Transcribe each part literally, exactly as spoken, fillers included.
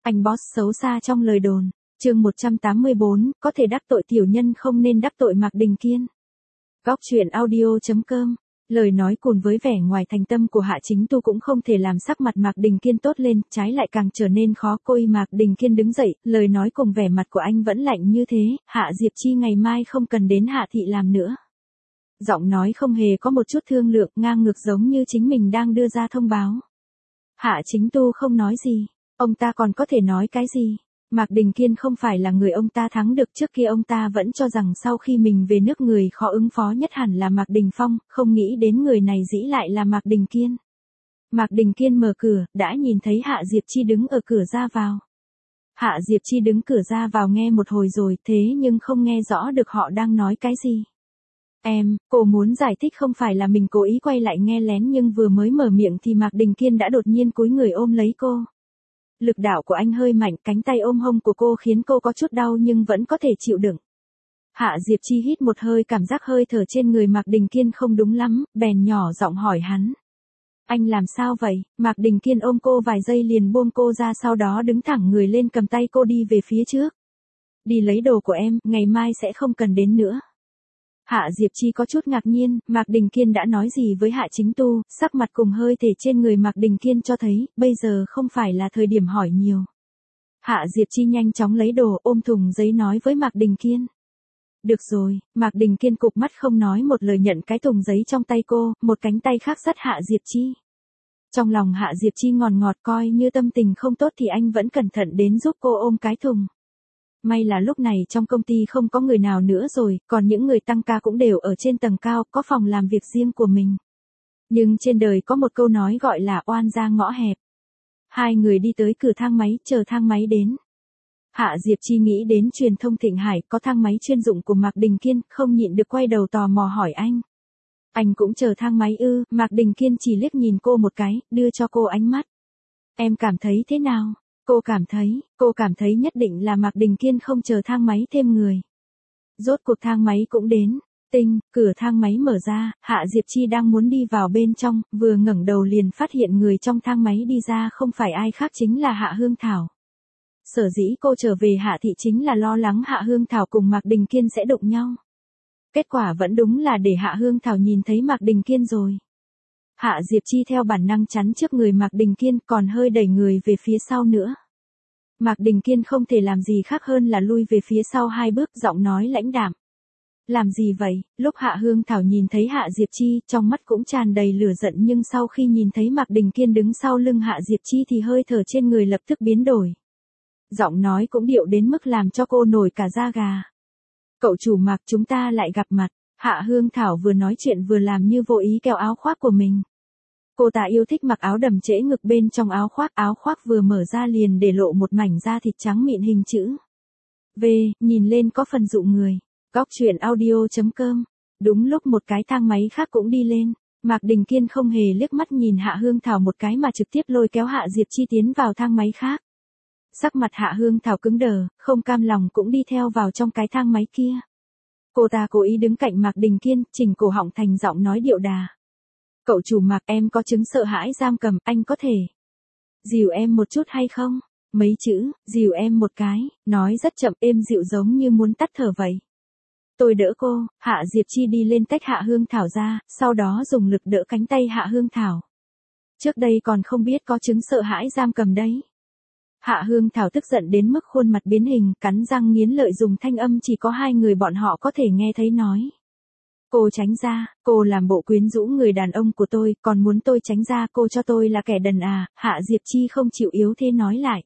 Anh boss xấu xa trong lời đồn. Chương một trăm tám mươi bốn, có thể đắc tội tiểu nhân không nên đắc tội Mạc Đình Kiên. Góc truyện audio chấm com. Lời nói cùng với vẻ ngoài thành tâm của Hạ Chính Tu cũng không thể làm sắc mặt Mạc Đình Kiên tốt lên, trái lại càng trở nên khó coi. Mạc Đình Kiên đứng dậy, lời nói cùng vẻ mặt của anh vẫn lạnh như thế, Hạ Diệp Chi ngày mai không cần đến Hạ thị làm nữa. Giọng nói không hề có một chút thương lượng, ngang ngược giống như chính mình đang đưa ra thông báo. Hạ Chính Tu không nói gì, ông ta còn có thể nói cái gì? Mạc Đình Kiên không phải là người ông ta thắng được, trước kia ông ta vẫn cho rằng sau khi mình về nước người khó ứng phó nhất hẳn là Mạc Đình Phong, không nghĩ đến người này dĩ lại là Mạc Đình Kiên. Mạc Đình Kiên mở cửa, đã nhìn thấy Hạ Diệp Chi đứng ở cửa ra vào. Hạ Diệp Chi đứng cửa ra vào nghe một hồi rồi, thế nhưng không nghe rõ được họ đang nói cái gì. Em, cô muốn giải thích không phải là mình cố ý quay lại nghe lén, nhưng vừa mới mở miệng thì Mạc Đình Kiên đã đột nhiên cúi người ôm lấy cô. Lực đạo của anh hơi mạnh, cánh tay ôm hông của cô khiến cô có chút đau nhưng vẫn có thể chịu đựng. Hạ Diệp Chi hít một hơi, cảm giác hơi thở trên người Mạc Đình Kiên không đúng lắm, bèn nhỏ giọng hỏi hắn. Anh làm sao vậy? Mạc Đình Kiên ôm cô vài giây liền buông cô ra, sau đó đứng thẳng người lên cầm tay cô đi về phía trước. Đi lấy đồ của em, ngày mai sẽ không cần đến nữa. Hạ Diệp Chi có chút ngạc nhiên, Mạc Đình Kiên đã nói gì với Hạ Chính Tu, sắc mặt cùng hơi thể trên người Mạc Đình Kiên cho thấy, bây giờ không phải là thời điểm hỏi nhiều. Hạ Diệp Chi nhanh chóng lấy đồ, ôm thùng giấy nói với Mạc Đình Kiên. Được rồi, Mạc Đình Kiên cụp mắt không nói một lời nhận cái thùng giấy trong tay cô, một cánh tay khác dắt Hạ Diệp Chi. Trong lòng Hạ Diệp Chi ngọt ngọt, coi như tâm tình không tốt thì anh vẫn cẩn thận đến giúp cô ôm cái thùng. May là lúc này trong công ty không có người nào nữa rồi, còn những người tăng ca cũng đều ở trên tầng cao, có phòng làm việc riêng của mình. Nhưng trên đời có một câu nói gọi là oan ra ngõ hẹp. Hai người đi tới cửa thang máy, chờ thang máy đến. Hạ Diệp Chi nghĩ đến truyền thông Thịnh Hải có thang máy chuyên dụng của Mạc Đình Kiên, không nhịn được quay đầu tò mò hỏi anh. Anh cũng chờ thang máy ư? Mạc Đình Kiên chỉ liếc nhìn cô một cái, đưa cho cô ánh mắt. Em cảm thấy thế nào? Cô cảm thấy, cô cảm thấy nhất định là Mạc Đình Kiên không chờ thang máy thêm người. Rốt cuộc thang máy cũng đến. Tinh, cửa thang máy mở ra, Hạ Diệp Chi đang muốn đi vào bên trong, vừa ngẩng đầu liền phát hiện người trong thang máy đi ra không phải ai khác chính là Hạ Hương Thảo. Sở dĩ cô trở về Hạ thị chính là lo lắng Hạ Hương Thảo cùng Mạc Đình Kiên sẽ đụng nhau. Kết quả vẫn đúng là để Hạ Hương Thảo nhìn thấy Mạc Đình Kiên rồi. Hạ Diệp Chi theo bản năng chắn trước người Mạc Đình Kiên, còn hơi đẩy người về phía sau nữa. Mạc Đình Kiên không thể làm gì khác hơn là lui về phía sau hai bước, giọng nói lãnh đạm. Làm gì vậy? Lúc Hạ Hương Thảo nhìn thấy Hạ Diệp Chi, trong mắt cũng tràn đầy lửa giận, nhưng sau khi nhìn thấy Mạc Đình Kiên đứng sau lưng Hạ Diệp Chi thì hơi thở trên người lập tức biến đổi. Giọng nói cũng điệu đến mức làm cho cô nổi cả da gà. Cậu chủ Mạc, chúng ta lại gặp mặt. Hạ Hương Thảo vừa nói chuyện vừa làm như vô ý kéo áo khoác của mình. Cô ta yêu thích mặc áo đầm trễ ngực, bên trong áo khoác, áo khoác vừa mở ra liền để lộ một mảnh da thịt trắng mịn hình chữ V, nhìn lên có phần dụ người. Góc truyện audio chấm com. Đúng lúc một cái thang máy khác cũng đi lên, Mạc Đình Kiên không hề liếc mắt nhìn Hạ Hương Thảo một cái mà trực tiếp lôi kéo Hạ Diệp Chi tiến vào thang máy khác. Sắc mặt Hạ Hương Thảo cứng đờ, không cam lòng cũng đi theo vào trong cái thang máy kia. Cô ta cố ý đứng cạnh Mạc Đình Kiên, chỉnh cổ họng thành giọng nói điệu đà. Cậu chủ Mạc, em có chứng sợ hãi giam cầm, anh có thể dìu em một chút hay không? Mấy chữ, dìu em một cái, nói rất chậm êm dịu giống như muốn tắt thở vậy. Tôi đỡ cô. Hạ Diệp Chi đi lên tách Hạ Hương Thảo ra, sau đó dùng lực đỡ cánh tay Hạ Hương Thảo. Trước đây còn không biết có chứng sợ hãi giam cầm đấy. Hạ Hương Thảo tức giận đến mức khuôn mặt biến hình, cắn răng nghiến lợi dùng thanh âm chỉ có hai người bọn họ có thể nghe thấy nói. Cô tránh ra, cô làm bộ quyến rũ người đàn ông của tôi, còn muốn tôi tránh ra, cô cho tôi là kẻ đần à? Hạ Diệp Chi không chịu yếu thế nói lại.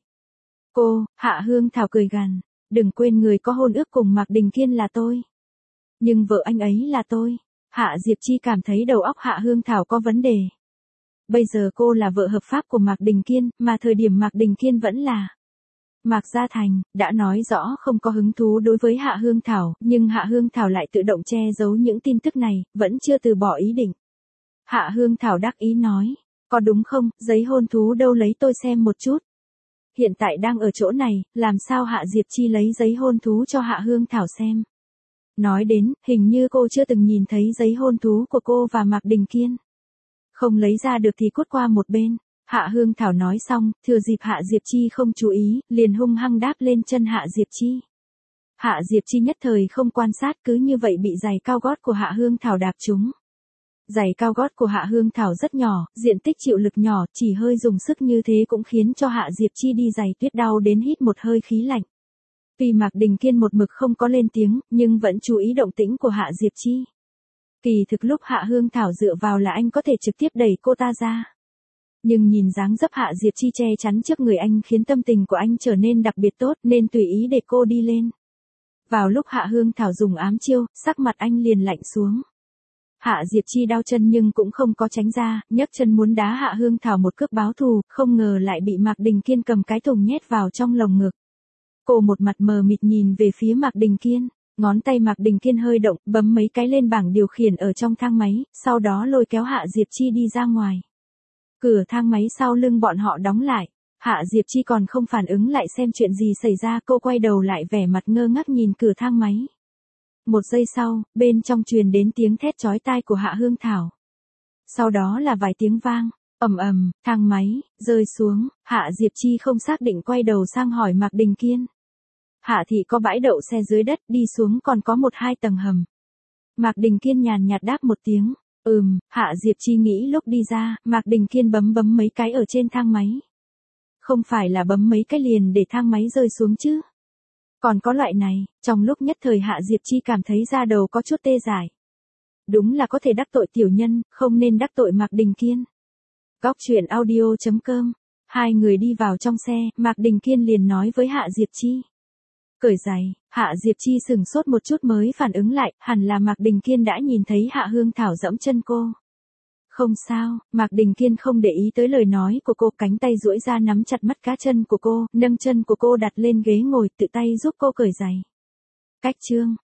Cô, Hạ Hương Thảo cười gằn, đừng quên người có hôn ước cùng Mạc Đình Kiên là tôi. Nhưng vợ anh ấy là tôi. Hạ Diệp Chi cảm thấy đầu óc Hạ Hương Thảo có vấn đề. Bây giờ cô là vợ hợp pháp của Mạc Đình Kiên, mà thời điểm Mạc Đình Kiên vẫn là Mạc Gia Thành, đã nói rõ không có hứng thú đối với Hạ Hương Thảo, nhưng Hạ Hương Thảo lại tự động che giấu những tin tức này, vẫn chưa từ bỏ ý định. Hạ Hương Thảo đắc ý nói, có đúng không, giấy hôn thú đâu, lấy tôi xem một chút. Hiện tại đang ở chỗ này, làm sao Hạ Diệp Chi lấy giấy hôn thú cho Hạ Hương Thảo xem. Nói đến, hình như cô chưa từng nhìn thấy giấy hôn thú của cô và Mạc Đình Kiên. Không lấy ra được thì cút qua một bên. Hạ Hương Thảo nói xong, thừa dịp Hạ Diệp Chi không chú ý, liền hung hăng đáp lên chân Hạ Diệp Chi. Hạ Diệp Chi nhất thời không quan sát, cứ như vậy bị giày cao gót của Hạ Hương Thảo đạp trúng. Giày cao gót của Hạ Hương Thảo rất nhỏ, diện tích chịu lực nhỏ, chỉ hơi dùng sức như thế cũng khiến cho Hạ Diệp Chi đi giày tuyết đau đến hít một hơi khí lạnh. Vì Mạc Đình Kiên một mực không có lên tiếng, nhưng vẫn chú ý động tĩnh của Hạ Diệp Chi. Kỳ thực lúc Hạ Hương Thảo dựa vào là anh có thể trực tiếp đẩy cô ta ra. Nhưng nhìn dáng dấp Hạ Diệp Chi che chắn trước người anh khiến tâm tình của anh trở nên đặc biệt tốt nên tùy ý để cô đi lên. Vào lúc Hạ Hương Thảo dùng ám chiêu, sắc mặt anh liền lạnh xuống. Hạ Diệp Chi đau chân nhưng cũng không có tránh ra, nhấc chân muốn đá Hạ Hương Thảo một cước báo thù, không ngờ lại bị Mạc Đình Kiên cầm cái thùng nhét vào trong lồng ngực. Cô một mặt mờ mịt nhìn về phía Mạc Đình Kiên, ngón tay Mạc Đình Kiên hơi động, bấm mấy cái lên bảng điều khiển ở trong thang máy, sau đó lôi kéo Hạ Diệp Chi đi ra ngoài. Cửa thang máy sau lưng bọn họ đóng lại, Hạ Diệp Chi còn không phản ứng lại xem chuyện gì xảy ra, cô quay đầu lại vẻ mặt ngơ ngác nhìn cửa thang máy. Một giây sau, bên trong truyền đến tiếng thét chói tai của Hạ Hương Thảo. Sau đó là vài tiếng vang, ầm ầm, thang máy rơi xuống, Hạ Diệp Chi không xác định quay đầu sang hỏi Mạc Đình Kiên. Hạ thị có bãi đậu xe dưới đất, đi xuống còn có một hai tầng hầm. Mạc Đình Kiên nhàn nhạt đáp một tiếng, ừm, Hạ Diệp Chi nghĩ lúc đi ra, Mạc Đình Kiên bấm bấm mấy cái ở trên thang máy. Không phải là bấm mấy cái liền để thang máy rơi xuống chứ. Còn có loại này, trong lúc nhất thời Hạ Diệp Chi cảm thấy da đầu có chút tê dại. Đúng là có thể đắc tội tiểu nhân, không nên đắc tội Mạc Đình Kiên. Góc truyện audio chấm com. Hai người đi vào trong xe, Mạc Đình Kiên liền nói với Hạ Diệp Chi. Cởi giày, Hạ Diệp Chi sừng sốt một chút mới phản ứng lại, hẳn là Mạc Đình Kiên đã nhìn thấy Hạ Hương Thảo giẫm chân cô. Không sao, Mạc Đình Kiên không để ý tới lời nói của cô, cánh tay duỗi ra nắm chặt mắt cá chân của cô, nâng chân của cô đặt lên ghế ngồi, tự tay giúp cô cởi giày. Cách chương